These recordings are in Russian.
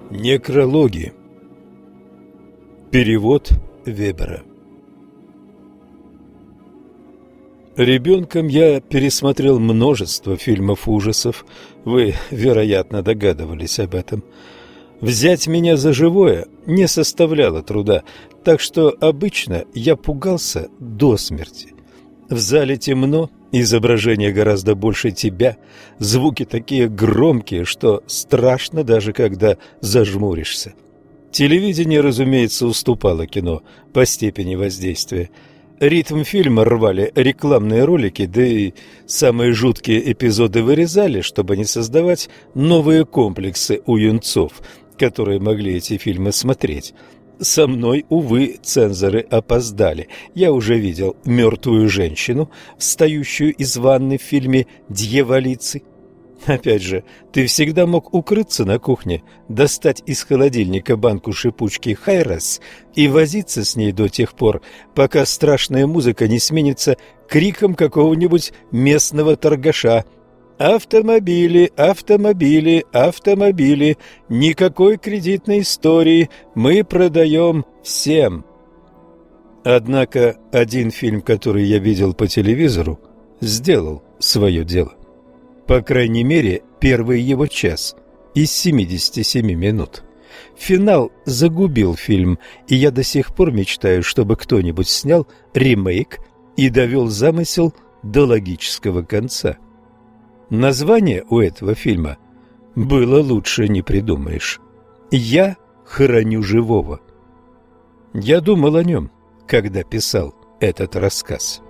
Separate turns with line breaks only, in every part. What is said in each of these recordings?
Некрологи. Перевод Вебера. Ребенком я пересмотрел множество фильмов ужасов. Вы, вероятно, догадывались об этом. Взять меня за живое не составляло труда, так что обычно я пугался до смерти. В зале темно, изображение гораздо больше тебя, звуки такие громкие, что страшно даже когда зажмуришься. Телевидение, разумеется, уступало кино по степени воздействия. Ритм фильма рвали рекламные ролики, да и самые жуткие эпизоды вырезали, чтобы не создавать новые комплексы у юнцов, которые могли эти фильмы смотреть. Со мной, увы, цензоры опоздали. Я уже видел мертвую женщину, встающую из ванны в фильме «Дьяволицы». Опять же, ты всегда мог укрыться на кухне, достать из холодильника банку шипучки «Хайрес» и возиться с ней до тех пор, пока страшная музыка не сменится криком какого-нибудь местного торгаша. «Автомобили, автомобили, автомобили, никакой кредитной истории, мы продаем всем». Однако один фильм, который я видел по телевизору, сделал свое дело. По крайней мере, первый его час из 77 минут. Финал загубил фильм, и я до сих пор мечтаю, чтобы кто-нибудь снял ремейк и довел замысел до логического конца. Название у этого фильма было лучше не придумаешь. «Я хороню живого». Я думал о нем, когда писал этот рассказ.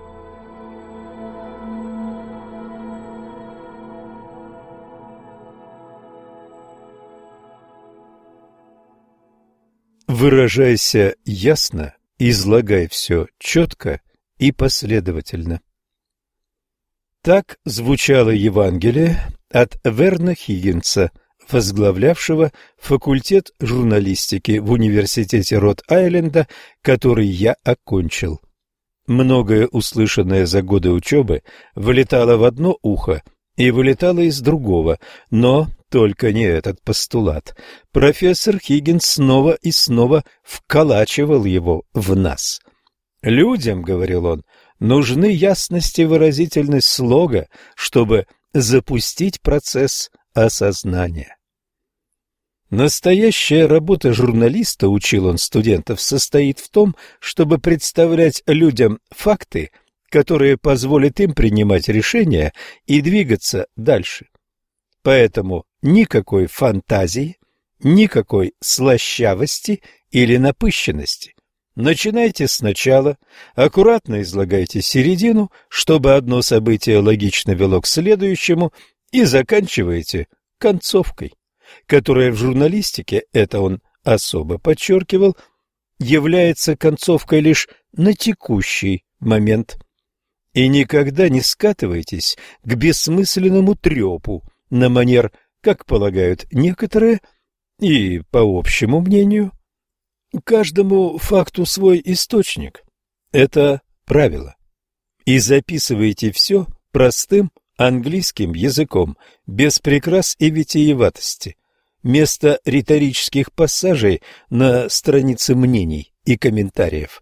Выражайся ясно, излагай все четко и последовательно. Так звучало Евангелие от Верна Хиггинса, возглавлявшего факультет журналистики в университете Род-Айленда, который я окончил. Многое, услышанное за годы учебы, вылетало в одно ухо и вылетало из другого, но только не этот постулат. Профессор Хиггинс снова и снова вколачивал его в нас. «Людям, — говорил он, — нужны ясность и выразительность слога, чтобы запустить процесс осознания». Настоящая работа журналиста, учил он студентов, состоит в том, чтобы представлять людям факты, которые позволят им принимать решения и двигаться дальше. Поэтому никакой фантазии, никакой слащавости или напыщенности. Начинайте сначала, аккуратно излагайте середину, чтобы одно событие логично вело к следующему, и заканчивайте концовкой, которая в журналистике, это он особо подчеркивал, является концовкой лишь на текущий момент. И никогда не скатывайтесь к бессмысленному трепу на манер, как полагают некоторые, и, по общему мнению, каждому факту свой источник. Это правило. И записывайте все простым английским языком, без прикрас и витиеватости. Вместо риторических пассажей на странице мнений и комментариев.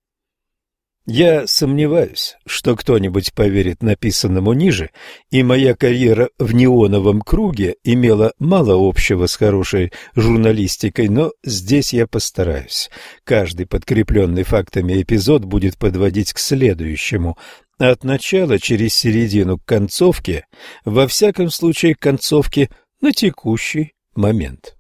Я сомневаюсь, что кто-нибудь поверит написанному ниже, и моя карьера в неоновом круге имела мало общего с хорошей журналистикой, но здесь я постараюсь. Каждый подкрепленный фактами эпизод будет подводить к следующему. От начала через середину к концовке, во всяком случае к концовке на текущий момент.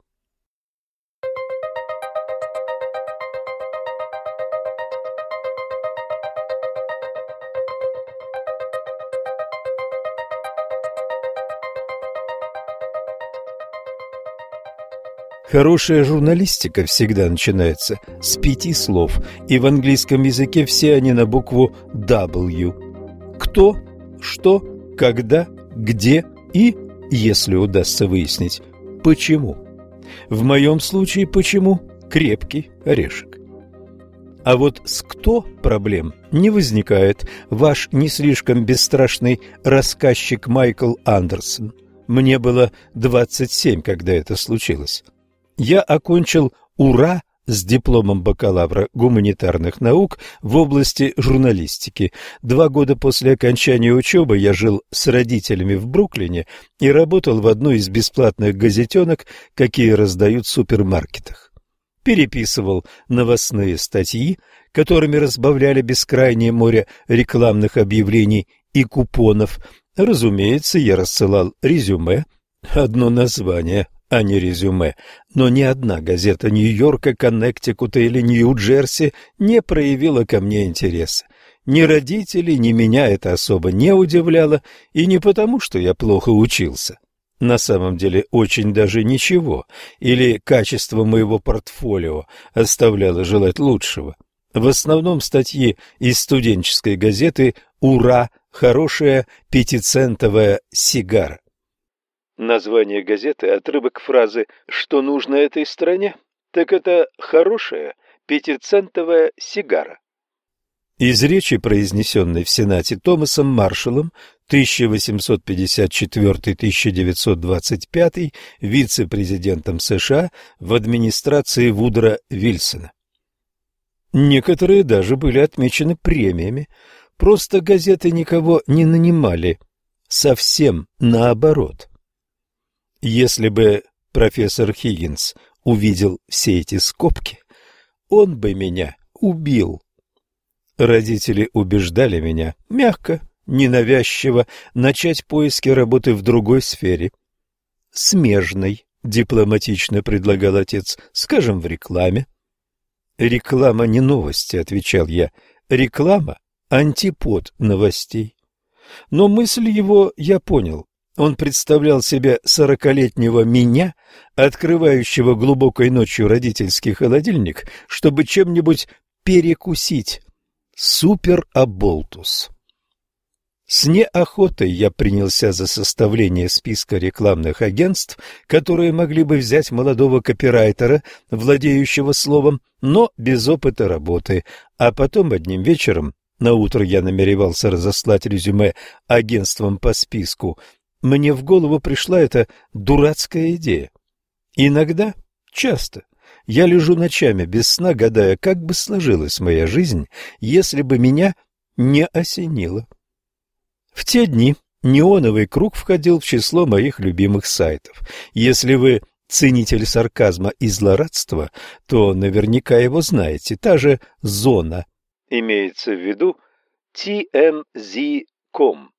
Хорошая журналистика всегда начинается с 5 слов, и в английском языке все они на букву W. Кто, что, когда, где и, если удастся выяснить, почему. В моем случае почему крепкий орешек. А вот с «кто» проблем не возникает. Ваш не слишком бесстрашный рассказчик Майкл Андерсон. Мне было 27, когда это случилось. Я окончил «Ура» с дипломом бакалавра гуманитарных наук в области журналистики. 2 года после окончания учебы я жил с родителями в Бруклине и работал в одной из бесплатных газетенок, какие раздают в супермаркетах. Переписывал новостные статьи, которыми разбавляли бескрайнее море рекламных объявлений и купонов. Разумеется, я рассылал резюме, одно название, а не резюме, но ни одна газета Нью-Йорка, Коннектикута или Нью-Джерси не проявила ко мне интереса. Ни родителей, ни меня это особо не удивляло, и не потому, что я плохо учился. На самом деле очень даже ничего, или качество моего портфолио оставляло желать лучшего. В основном статьи из студенческой газеты «Ура! Хорошая пятицентовая сигара». Название газеты – отрывок фразы «Что нужно этой стране?» Так это «хорошая пятицентовая сигара». Из речи, произнесенной в Сенате Томасом Маршаллом 1854-1925, вице-президентом США в администрации Вудро Вильсона. Некоторые даже были отмечены премиями. Просто газеты никого не нанимали. Совсем наоборот. Если бы профессор Хиггинс увидел все эти скобки, он бы меня убил. Родители убеждали меня, мягко, ненавязчиво, начать поиски работы в другой сфере. Смежной, дипломатично предлагал отец, скажем, в рекламе. «Реклама не новости», — отвечал я. «Реклама — антипод новостей». Но мысль его я понял. Он представлял себе 40-летнего меня, открывающего глубокой ночью родительский холодильник, чтобы чем-нибудь перекусить. Супероболтус. С неохотой я принялся за составление списка рекламных агентств, которые могли бы взять молодого копирайтера, владеющего словом, но без опыта работы, а потом одним вечером, наутро я намеревался разослать резюме агентствам по списку, мне в голову пришла эта дурацкая идея. Иногда, часто, я лежу ночами без сна, гадая, как бы сложилась моя жизнь, если бы меня не осенило. В те дни «Неоновый круг» входил в число моих любимых сайтов. Если вы ценитель сарказма и злорадства, то наверняка его знаете. Та же «Зона» имеется в виду TMZ.com.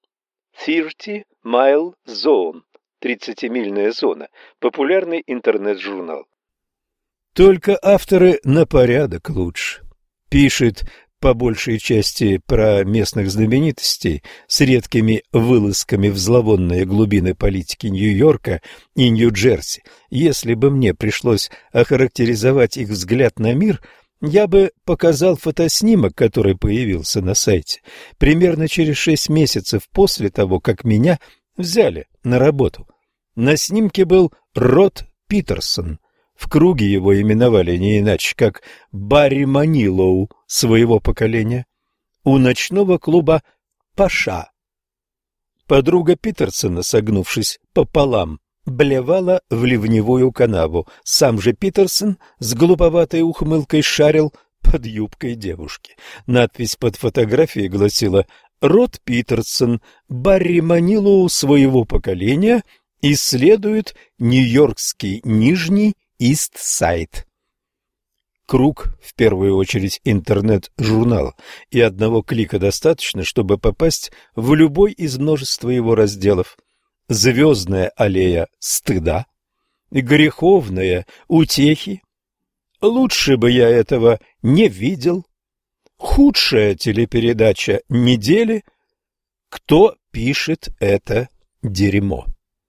30-mile zone, 30-мильная зона, популярный интернет-журнал. Только авторы на порядок лучше. Пишет по большей части про местных знаменитостей с редкими вылазками в зловонные глубины политики Нью-Йорка и Нью-Джерси. Если бы мне пришлось охарактеризовать их взгляд на мир, я бы показал фотоснимок, который появился на сайте, примерно через 6 месяцев после того, как меня взяли на работу. На снимке был Род Питерсон. В круге его именовали не иначе, как Барри Манилоу своего поколения. У ночного клуба «Паша». Подруга Питерсона, согнувшись пополам, блевала в ливневую канаву. Сам же Питерсон с глуповатой ухмылкой шарил под юбкой девушки. Надпись под фотографией гласила «Род Питерсон, Барри Манилоу своего поколения, исследует Нью-Йоркский Нижний Ист-Сайд». Круг, в первую очередь, интернет-журнал, и одного клика достаточно, чтобы попасть в любой из множества его разделов. Звездная аллея стыда, греховные утехи. Лучше бы я этого не видел. Худшая телепередача недели. Кто пишет это дерьмо?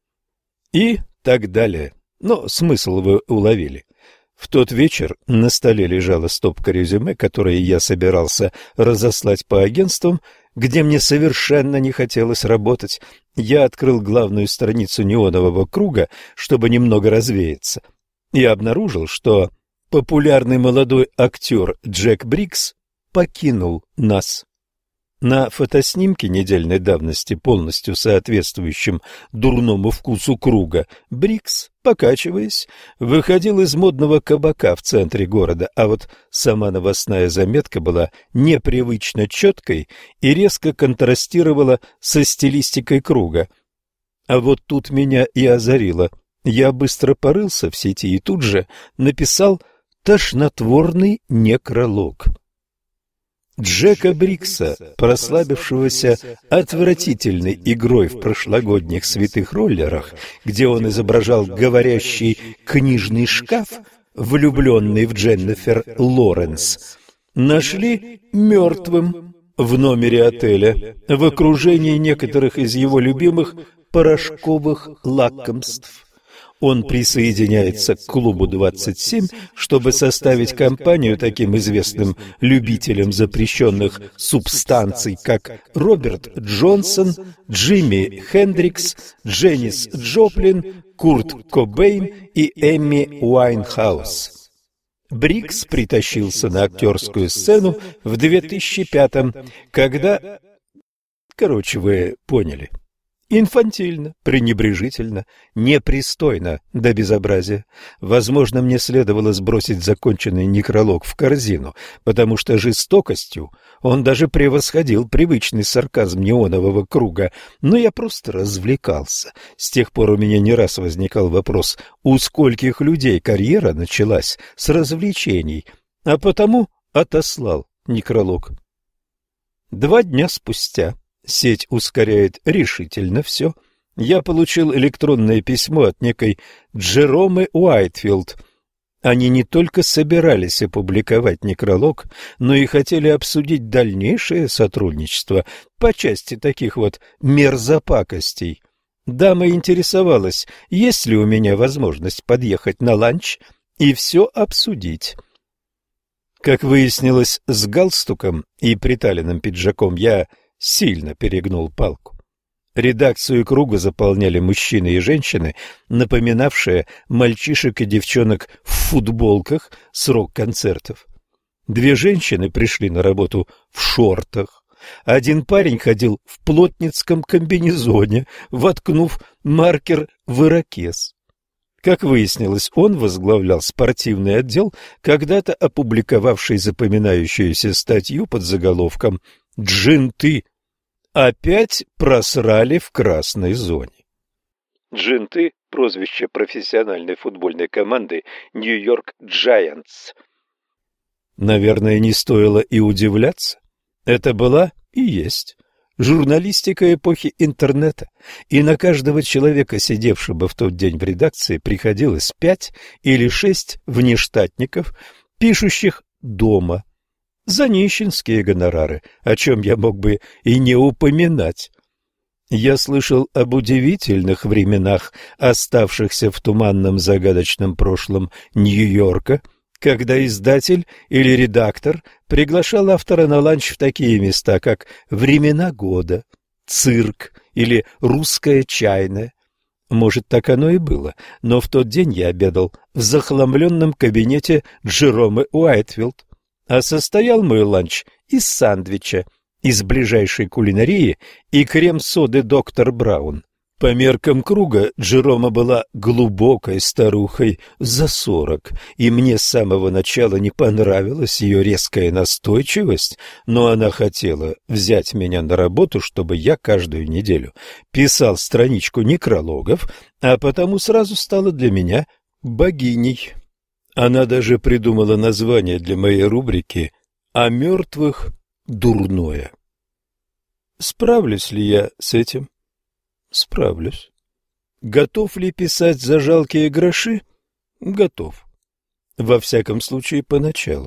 И так далее. Но смысл вы уловили. В тот вечер на столе лежала стопка резюме, которые я собирался разослать по агентствам, где мне совершенно не хотелось работать. Я открыл главную страницу «Неонового круга», чтобы немного развеяться, и обнаружил, что популярный молодой актер Джек Брикс покинул нас. На фотоснимке недельной давности, полностью соответствующем дурному вкусу круга, Брикс, покачиваясь, выходил из модного кабака в центре города, а вот сама новостная заметка была непривычно четкой и резко контрастировала со стилистикой круга. А вот тут меня и озарило. Я быстро порылся в сети и тут же написал тошнотворный некролог. Джека Брикса, прославившегося отвратительной игрой в прошлогодних «Святых роллерах», где он изображал говорящий книжный шкаф, влюбленный в Дженнифер Лоренс, нашли мертвым в номере отеля в окружении некоторых из его любимых порошковых лакомств. Он присоединяется к клубу 27, чтобы составить компанию таким известным любителям запрещенных субстанций, как Роберт Джонсон, Джимми Хендрикс, Дженнис Джоплин, Курт Кобейн и Эмми Уайнхаус. Брикс притащился на актерскую сцену в 2005-м, когда... Короче, вы поняли. Инфантильно, пренебрежительно, непристойно до безобразия. Возможно, мне следовало сбросить законченный некролог в корзину, потому что жестокостью он даже превосходил привычный сарказм неонового круга, но я просто развлекался. С тех пор у меня не раз возникал вопрос, у скольких людей карьера началась с развлечений, а потому отослал некролог. 2 дня спустя... Сеть ускоряет решительно все. Я получил электронное письмо от некой Джеромы Уайтфилд. Они не только собирались опубликовать некролог, но и хотели обсудить дальнейшее сотрудничество по части таких вот мерзопакостей. Дама интересовалась, есть ли у меня возможность подъехать на ланч и все обсудить. Как выяснилось, с галстуком и приталенным пиджаком я сильно перегнул палку. Редакцию круга заполняли мужчины и женщины, напоминавшие мальчишек и девчонок в футболках с рок-концертов. 2 женщины пришли на работу в шортах. 1 парень ходил в плотницком комбинезоне, воткнув маркер в ирокез. Как выяснилось, он возглавлял спортивный отдел, когда-то опубликовавший запоминающуюся статью под заголовком «Джинты опять просрали в красной зоне». Джинты – прозвище профессиональной футбольной команды Нью-Йорк Джайантс. Наверное, не стоило и удивляться. Это была и есть журналистика эпохи интернета, и на каждого человека, сидевшего в тот день в редакции, приходилось 5 или 6 внештатников, пишущих дома, за нищенские гонорары, о чем я мог бы и не упоминать. Я слышал об удивительных временах, оставшихся в туманном загадочном прошлом Нью-Йорка, когда издатель или редактор приглашал автора на ланч в такие места, как «Времена года», «Цирк» или «Русская чайная». Может, так оно и было, но в тот день я обедал в захламленном кабинете Джеромы Уайтфилд. А состоял мой ланч из сэндвича, из ближайшей кулинарии и крем-соды «Доктор Браун». По меркам круга Джерома была глубокой старухой за 40, и мне с самого начала не понравилась ее резкая настойчивость, но она хотела взять меня на работу, чтобы я каждую неделю писал страничку некрологов, а потому сразу стала для меня богиней. Она даже придумала название для моей рубрики «О мертвых дурное». Справлюсь ли я с этим? Справлюсь. Готов ли писать за жалкие гроши? Готов. Во всяком случае, поначалу.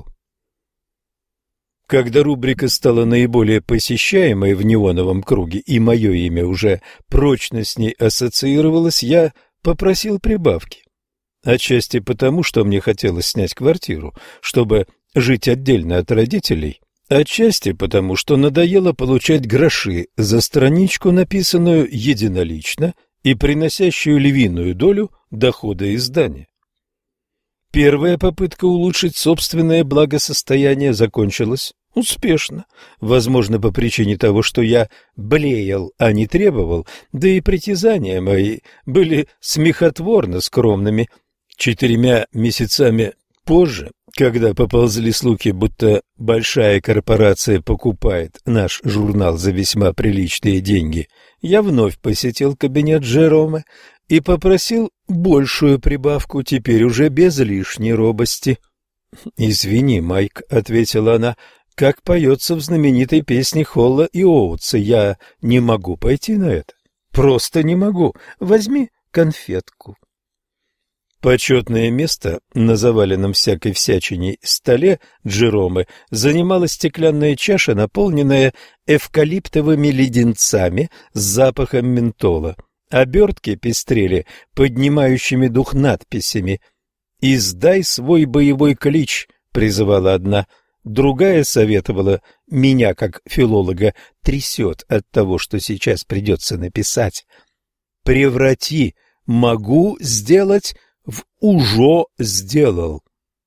Когда рубрика стала наиболее посещаемой в неоновом круге, и мое имя уже прочно с ней ассоциировалось, я попросил прибавки. Отчасти потому, что мне хотелось снять квартиру, чтобы жить отдельно от родителей, отчасти потому, что надоело получать гроши за страничку, написанную единолично и приносящую львиную долю дохода издания. Первая попытка улучшить собственное благосостояние закончилась успешно, возможно, по причине того, что я блеял, а не требовал, да и притязания мои были смехотворно скромными. 4 месяцами позже, когда поползли слухи, будто большая корпорация покупает наш журнал за весьма приличные деньги, я вновь посетил кабинет Джероме и попросил большую прибавку, теперь уже без лишней робости. «Извини, Майк», — ответила она, — «как поется в знаменитой песне Холла и Оутса, я не могу пойти на это. Просто не могу. Возьми конфетку». Почетное место на заваленном всякой всячине столе Джеромы занимала стеклянная чаша, наполненная эвкалиптовыми леденцами с запахом ментола. Обертки пестрели поднимающими дух надписями. «Издай свой боевой клич», — призывала одна. Другая советовала, меня, как филолога, трясет от того, что сейчас придется написать. «Преврати «могу сделать» в «ужо сделал».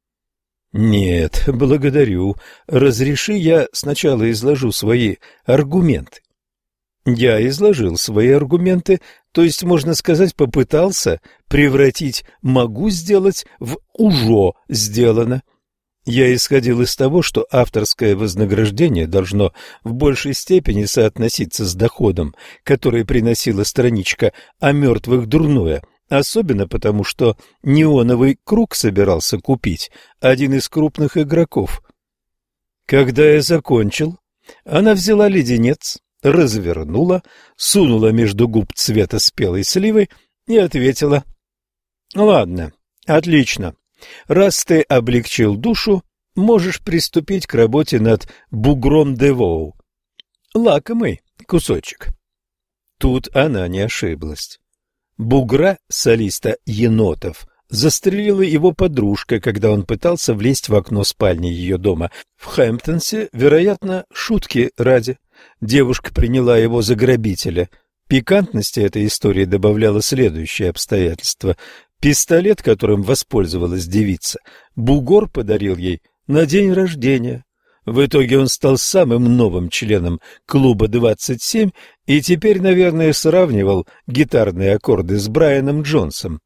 Нет, благодарю. Разреши, я сначала изложу свои аргументы. Я изложил свои аргументы, то есть, можно сказать, попытался превратить «могу сделать» в «ужо сделано». Я исходил из того, что авторское вознаграждение должно в большей степени соотноситься с доходом, который приносила страничка о мертвых дурное, особенно потому, что неоновый круг собирался купить один из крупных игроков. Когда я закончил, она взяла леденец, развернула, сунула между губ цвета спелой сливы и ответила: «Ладно, отлично. Раз ты облегчил душу, можешь приступить к работе над бугром Девоу. Лакомый кусочек». Тут она не ошиблась. Бугра, солиста енотов, застрелила его подружка, когда он пытался влезть в окно спальни ее дома в Хэмптонсе, вероятно, шутки ради. Девушка приняла его за грабителя. Пикантности этой истории добавляло следующее обстоятельство. Пистолет, которым воспользовалась девица, бугор подарил ей на день рождения. В итоге он стал самым новым членом клуба 27 и теперь, наверное, сравнивал гитарные аккорды с Брайаном Джонсом.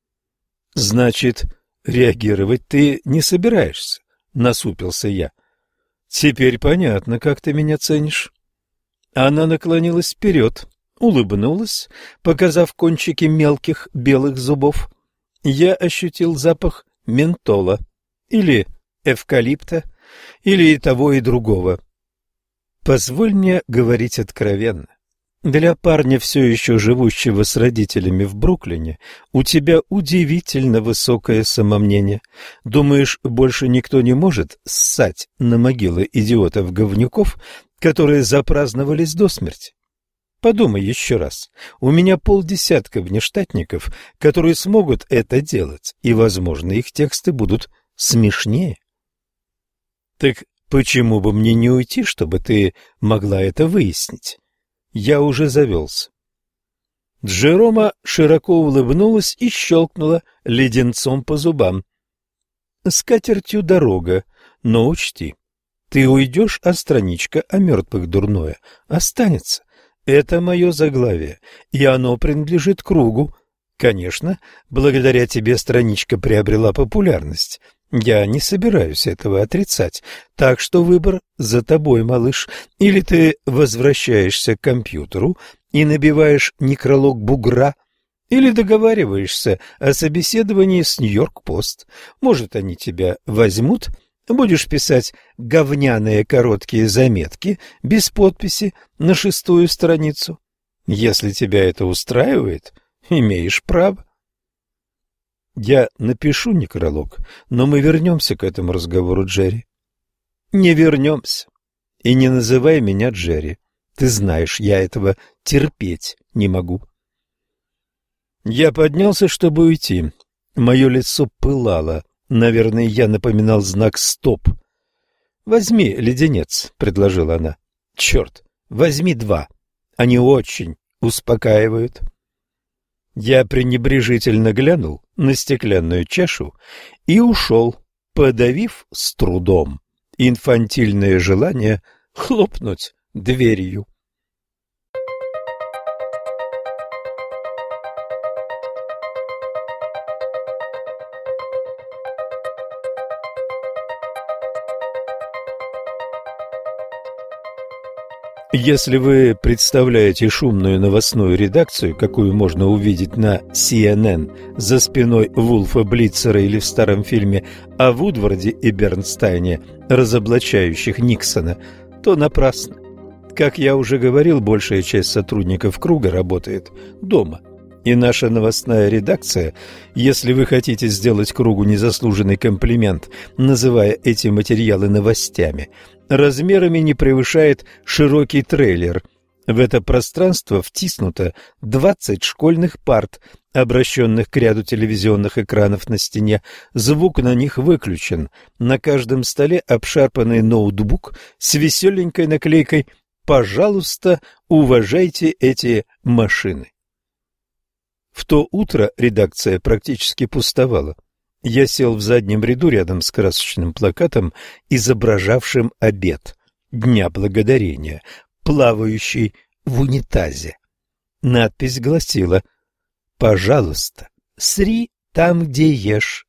«Значит, реагировать ты не собираешься?» — насупился я. «Теперь понятно, как ты меня ценишь». Она наклонилась вперед, улыбнулась, показав кончики мелких белых зубов. Я ощутил запах ментола или эвкалипта, или и того, и другого. Позволь мне говорить откровенно. Для парня, все еще живущего с родителями в Бруклине, у тебя удивительно высокое самомнение. Думаешь, больше никто не может ссать на могилы идиотов-говнюков, которые запраздновались до смерти? Подумай еще раз. У меня 50 внештатников, которые смогут это делать, и, возможно, их тексты будут смешнее. Так почему бы мне не уйти, чтобы ты могла это выяснить? Я уже завелся. Джерома широко улыбнулась и щелкнула леденцом по зубам. С катертью дорога, но учти, ты уйдешь, а страничка о мертвых дурное останется. Это мое заглавие, и оно принадлежит кругу. Конечно, благодаря тебе страничка приобрела популярность. Я не собираюсь этого отрицать, так что выбор за тобой, малыш. Или ты возвращаешься к компьютеру и набиваешь некролог бугра, или договариваешься о собеседовании с Нью-Йорк-Пост. Может, они тебя возьмут, будешь писать говняные короткие заметки без подписи на 6-ю страницу. Если тебя это устраивает, имеешь право. Я напишу некролог, но мы вернемся к этому разговору, Джерри. Не вернемся. И не называй меня Джерри. Ты знаешь, я этого терпеть не могу. Я поднялся, чтобы уйти. Мое лицо пылало. Наверное, я напоминал знак «стоп». «Возьми леденец», — предложила она. «Черт, возьми 2. Они очень успокаивают». Я пренебрежительно глянул на стеклянную чашу и ушел, подавив с трудом инфантильное желание хлопнуть дверью. Если вы представляете шумную новостную редакцию, какую можно увидеть на CNN за спиной Вулфа Блицера или в старом фильме о Вудварде и Бернстайне, разоблачающих Никсона, то напрасно. Как я уже говорил, большая часть сотрудников «Круга» работает дома. И наша новостная редакция, если вы хотите сделать «Кругу» незаслуженный комплимент, называя эти материалы новостями, размерами не превышает широкий трейлер. В это пространство втиснуто 20 школьных парт, обращенных к ряду телевизионных экранов на стене. Звук на них выключен. На каждом столе обшарпанный ноутбук с веселенькой наклейкой «Пожалуйста, уважайте эти машины». В то утро редакция практически пустовала. Я сел в заднем ряду рядом с красочным плакатом, изображавшим обед Дня Благодарения, плавающий в унитазе. Надпись гласила: «Пожалуйста, сри там, где ешь».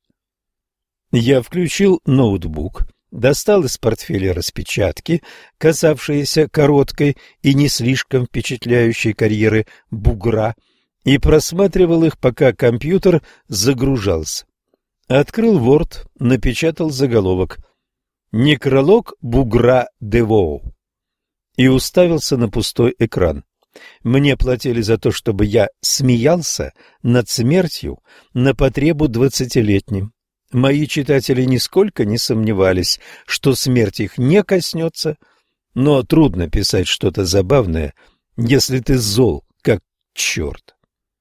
Я включил ноутбук, достал из портфеля распечатки, касавшиеся короткой и не слишком впечатляющей карьеры бугра, и просматривал их, пока компьютер загружался. Открыл Word, напечатал заголовок «Некролог бугра Девоу» и уставился на пустой экран. Мне платили за то, чтобы я смеялся над смертью на потребу 20-летним. Мои читатели нисколько не сомневались, что смерть их не коснется, но трудно писать что-то забавное, если ты зол, как черт.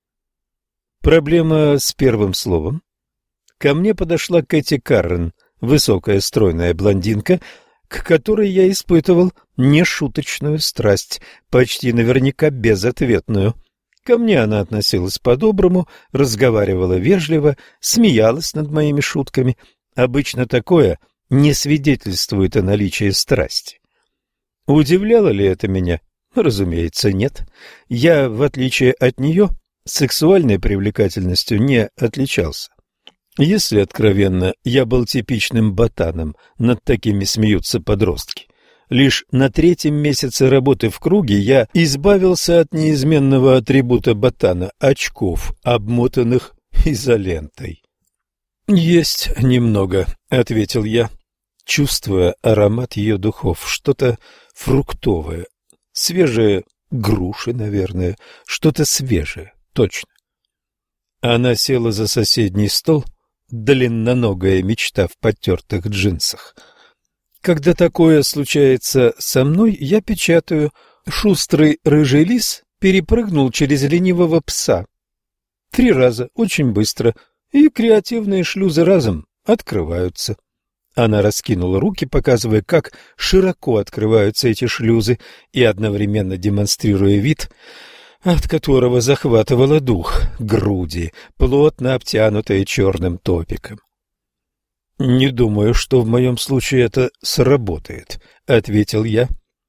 Проблема с первым словом. Ко мне подошла Кэти Каррен, высокая стройная блондинка, к которой я испытывал нешуточную страсть, почти наверняка безответную. Ко мне она относилась по-доброму, разговаривала вежливо, смеялась над моими шутками. Обычно такое не свидетельствует о наличии страсти. Удивляло ли это меня? Разумеется, нет. Я, в отличие от нее, сексуальной привлекательностью не отличался. Если откровенно, я был типичным ботаном, над такими смеются подростки. Лишь на 3-м месяце работы в Круге я избавился от неизменного атрибута ботана – очков, обмотанных изолентой. «Есть немного», — ответил я, чувствуя аромат ее духов, что-то фруктовое, свежие груши, наверное, что-то свежее, точно. Она села за соседний стол, длинноногая мечта в потертых джинсах. Когда такое случается со мной, я печатаю: «Шустрый рыжий лис перепрыгнул через ленивого пса». 3 раза, очень быстро, и креативные шлюзы разом открываются. Она раскинула руки, показывая, как широко открываются эти шлюзы, и одновременно демонстрируя вид, от которого захватывало дух, груди, плотно обтянутые черным топиком. «Не думаю, что в моем случае это сработает», — ответил я.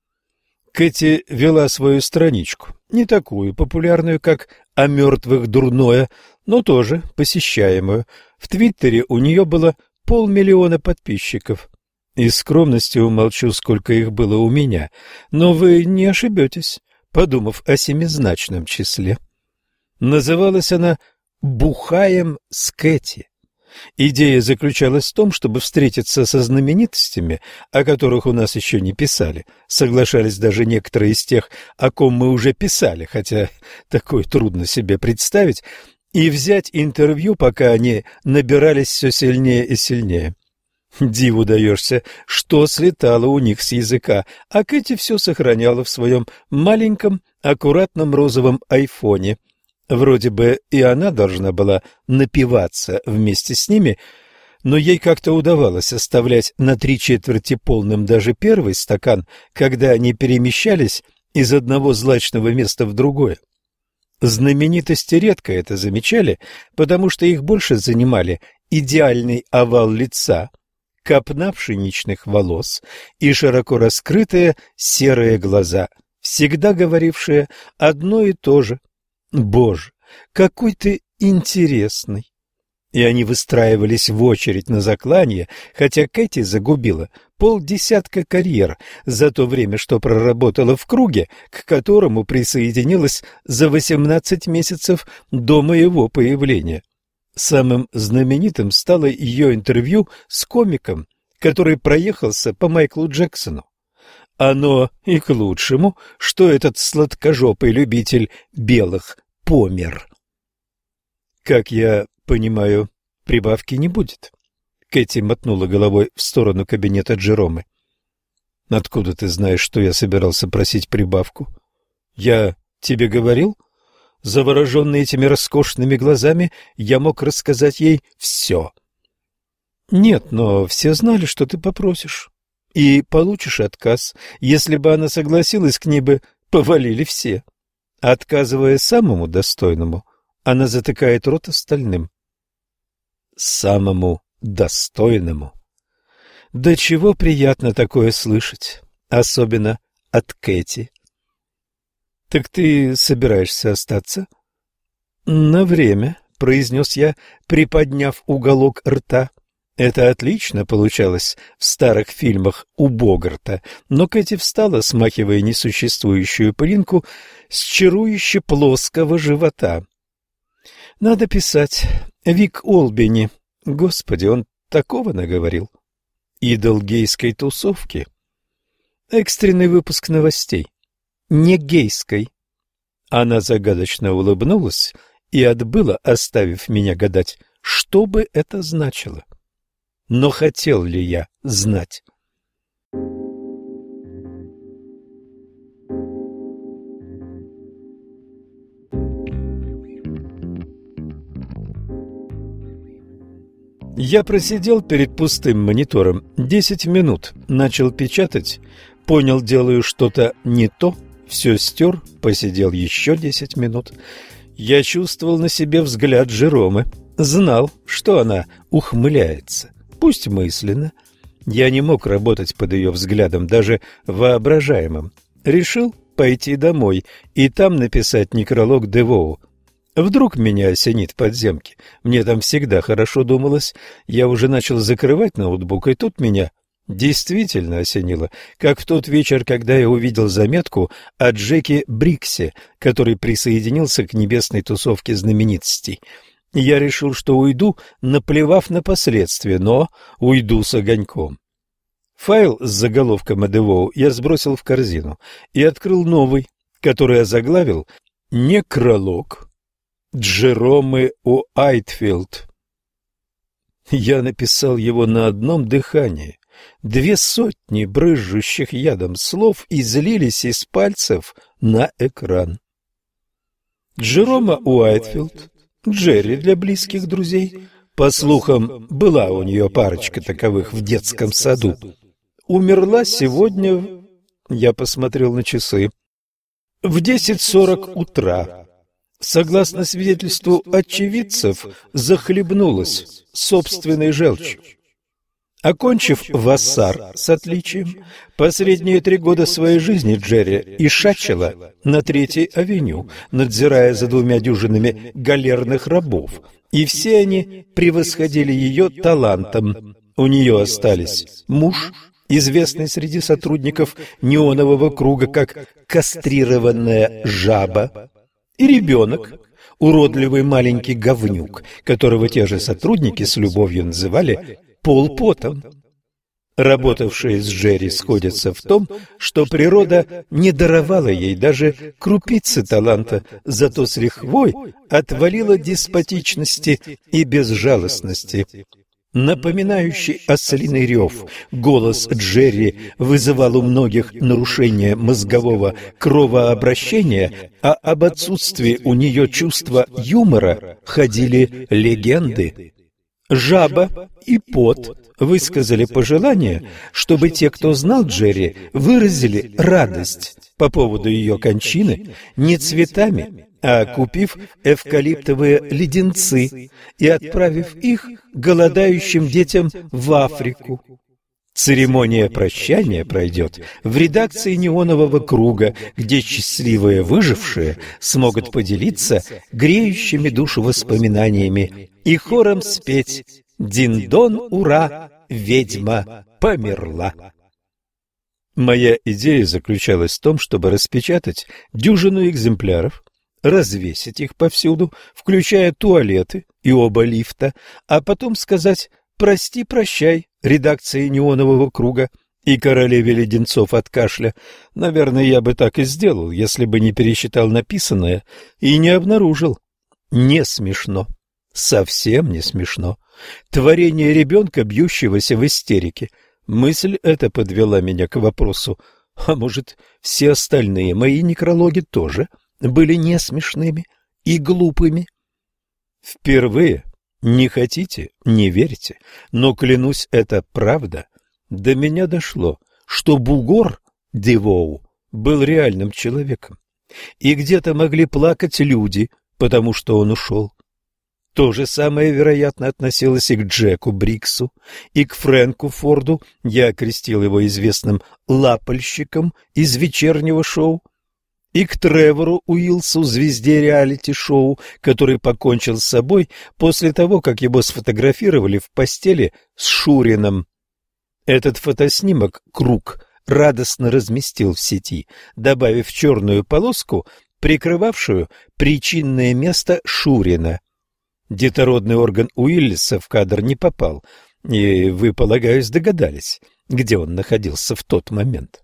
Кэти вела свою страничку, не такую популярную, как «О мертвых дурное», но тоже посещаемую. В Твиттере у нее было 500 000 подписчиков. Из скромности умолчу, сколько их было у меня, но вы не ошибетесь, подумав о 7-значном числе. Называлась она «Бухаем с Кэти». Идея заключалась в том, чтобы встретиться со знаменитостями, о которых у нас еще не писали. Соглашались даже некоторые из тех, о ком мы уже писали, хотя такое трудно себе представить, и взять интервью, пока они набирались все сильнее и сильнее. Диву даешься, что слетало у них с языка, а Кэти все сохраняла в своем маленьком, аккуратном розовом айфоне. Вроде бы и она должна была напиваться вместе с ними, но ей как-то удавалось оставлять на 3/4 полным даже первый стакан, когда они перемещались из одного злачного места в другое. Знаменитости редко это замечали, потому что их больше занимали идеальный овал лица, копна пшеничных волос и широко раскрытые серые глаза, всегда говорившие одно и то же: «Боже, какой ты интересный!» И они выстраивались в очередь на заклание, хотя Кэти загубила полдесятка карьер за то время, что проработала в круге, к которому присоединилась за 18 месяцев до моего появления. Самым знаменитым стало ее интервью с комиком, который проехался по Майклу Джексону. Оно и к лучшему, что этот сладкожопый любитель белых помер. Как я понимаю, прибавки не будет. Кэти мотнула головой в сторону кабинета Джеромы. Откуда ты знаешь, что я собирался просить прибавку? Я тебе говорил? Завороженный этими роскошными глазами, я мог рассказать ей все. Нет, но все знали, что ты попросишь. И получишь отказ. Если бы она согласилась, к ней бы повалили все. Отказывая самому достойному, она затыкает рот остальным. Самому достойному. Да чего приятно такое слышать, особенно от Кэти. Так ты собираешься остаться? На время, произнес я, приподняв уголок рта. Это отлично получалось в старых фильмах у Богарта, но Кэти встала, смахивая несуществующую пылинку с чарующе плоского живота. Надо писать. Вик Олбини. Господи, он такого наговорил. Идол гейской тусовки. Экстренный выпуск новостей. Не гейской. Она загадочно улыбнулась и отбыла, оставив меня гадать, что бы это значило. Но хотел ли я знать? Я просидел перед пустым монитором 10 минут, начал печатать, понял, делаю что-то не то, все стер, посидел еще 10 минут. Я чувствовал на себе взгляд Джеромы, знал, что она ухмыляется, пусть мысленно. Я не мог работать под ее взглядом, даже воображаемым. Решил пойти домой и там написать некролог Девоу. Вдруг меня осенит в подземке. Мне там всегда хорошо думалось. Я уже начал закрывать ноутбук, и тут меня действительно осенило, как в тот вечер, когда я увидел заметку о Джеке Бриксе, который присоединился к небесной тусовке знаменитостей. Я решил, что уйду, наплевав на последствия, но уйду с огоньком. Файл с заголовком о Девоу я сбросил в корзину и открыл новый, который озаглавил «Некролог Джеромы Уайтфилд». Я написал его на одном дыхании. 200 брызжущих ядом слов излились из пальцев на экран. Джерома Уайтфилд, Джерри для близких друзей, по слухам, была у нее парочка таковых в детском саду, умерла сегодня, я посмотрел на часы, в 10:40 утра. Согласно свидетельству очевидцев, захлебнулась собственной желчью. Окончив вассар с отличием, последние 3 года своей жизни Джерри ишачила на 3-й авеню, надзирая за 2 дюжинами галерных рабов, и все они превосходили ее талантом. У нее остались муж, известный среди сотрудников неонового круга как кастрированная жаба, и ребенок, уродливый маленький говнюк, которого те же сотрудники с любовью называли Пол Потом. Работавшие с Джерри сходятся в том, что природа не даровала ей даже крупицы таланта, зато с лихвой отвалила деспотичности и безжалостности. Напоминающий ослиный рев, голос Джерри вызывал у многих нарушение мозгового кровообращения, а об отсутствии у нее чувства юмора ходили легенды. Жаба и Пот высказали пожелание, чтобы те, кто знал Джерри, выразили радость по поводу ее кончины не цветами а купив эвкалиптовые леденцы и отправив их голодающим детям в Африку. Церемония прощания пройдет в редакции «Неонового круга», где счастливые выжившие смогут поделиться греющими душу воспоминаниями и хором спеть «Дин-дон, ура, ведьма померла». Моя идея заключалась в том, чтобы распечатать дюжину экземпляров, развесить их повсюду, включая туалеты и оба лифта, а потом сказать «Прости-прощай» редакции «Неонового круга» и королеве леденцов от кашля. Наверное, я бы так и сделал, если бы не пересчитал написанное и не обнаружил. Не смешно. Совсем не смешно. Творение ребенка, бьющегося в истерике. Мысль эта подвела меня к вопросу, а может, все остальные мои некрологи тоже были не смешными и глупыми? Впервые, не хотите, не верьте, но, клянусь, это правда, до меня дошло, что бугор Девоу был реальным человеком, и где-то могли плакать люди, потому что он ушел. То же самое, вероятно, относилось и к Джеку Бриксу, и к Фрэнку Форду, я окрестил его известным лапальщиком из вечернего шоу, и к Тревору Уилсу, звезде реалити-шоу, который покончил с собой после того, как его сфотографировали в постели с Шурином. Этот фотоснимок Круг радостно разместил в сети, добавив черную полоску, прикрывавшую причинное место Шурина. Детородный орган Уиллиса в кадр не попал, и вы, полагаюсь, догадались, где он находился в тот момент.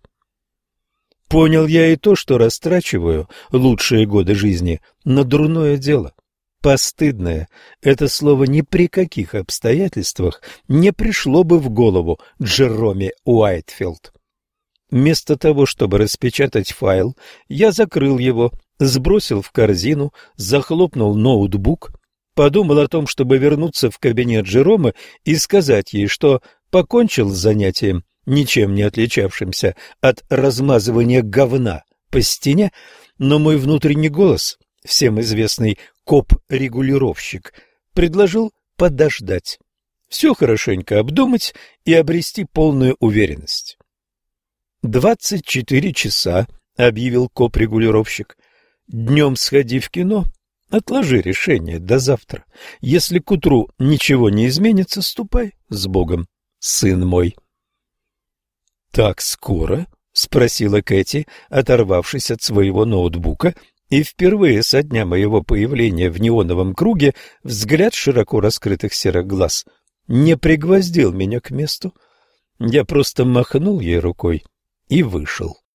Понял я и то, что растрачиваю лучшие годы жизни на дурное дело. Постыдное — это слово ни при каких обстоятельствах не пришло бы в голову Джероме Уайтфилд. Вместо того, чтобы распечатать файл, я закрыл его, сбросил в корзину, захлопнул ноутбук, подумал о том, чтобы вернуться в кабинет Джеромы и сказать ей, что покончил с занятием, ничем не отличавшимся от размазывания говна по стене, но мой внутренний голос, всем известный коп-регулировщик, предложил подождать, все хорошенько обдумать и обрести полную уверенность. 24 часа, объявил коп-регулировщик. Днем сходи в кино, отложи решение до завтра. Если к утру ничего не изменится, ступай с Богом, сын мой. «Так скоро?» — спросила Кэти, оторвавшись от своего ноутбука, и впервые со дня моего появления в неоновом круге взгляд широко раскрытых серых глаз не пригвоздил меня к месту. Я просто махнул ей рукой и вышел.